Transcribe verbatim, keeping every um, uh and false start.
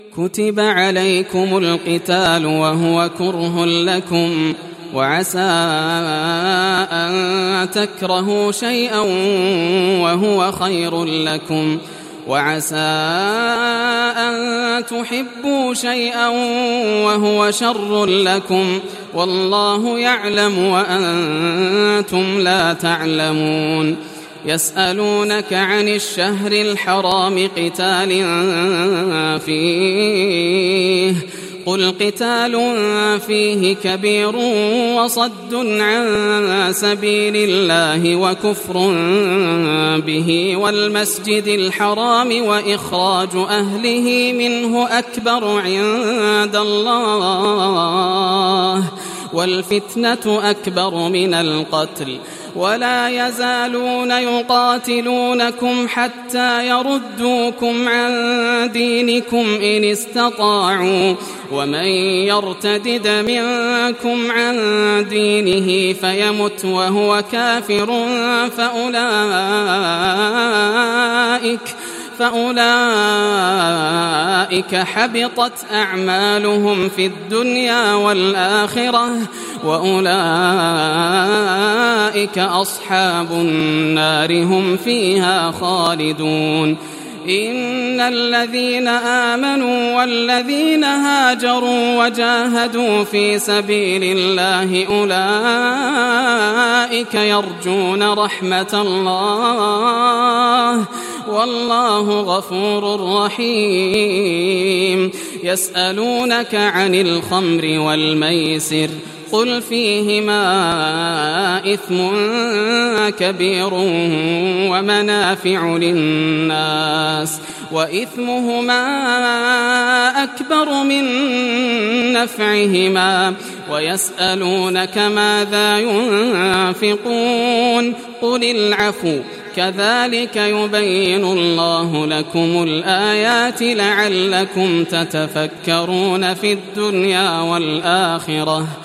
كتب عليكم القتال وهو كره لكم وعسى أن تكرهوا شيئا وهو خير لكم وعسى أن تحبوا شيئا وهو شر لكم والله يعلم وأنتم لا تعلمون. يسألونك عن الشهر الحرام قتال فيه قل قتال فيه كبير وصد عن سبيل الله وكفر به والمسجد الحرام وإخراج أهله منه أكبر عند الله والفتنة أكبر من القتل ولا يزالون يقاتلونكم حتى يردوكم عن دينكم إن استطاعوا ومن يرتدد منكم عن دينه فيمت وهو كافر فأولئك فأولئك حبطت أعمالهم في الدنيا والآخرة وأولئك أصحاب النار هم فيها خالدون. إن الذين آمنوا والذين هاجروا وجاهدوا في سبيل الله أولئك يرجون رحمة الله والله غفور رحيم. يسألونك عن الخمر والميسر قل فيهما إثم كبير ومنافع للناس وإثمهما أكبر من نفعهما ويسألونك ماذا ينفقون قل العفو كذلك يبين الله لكم الآيات لعلكم تتفكرون في الدنيا والآخرة.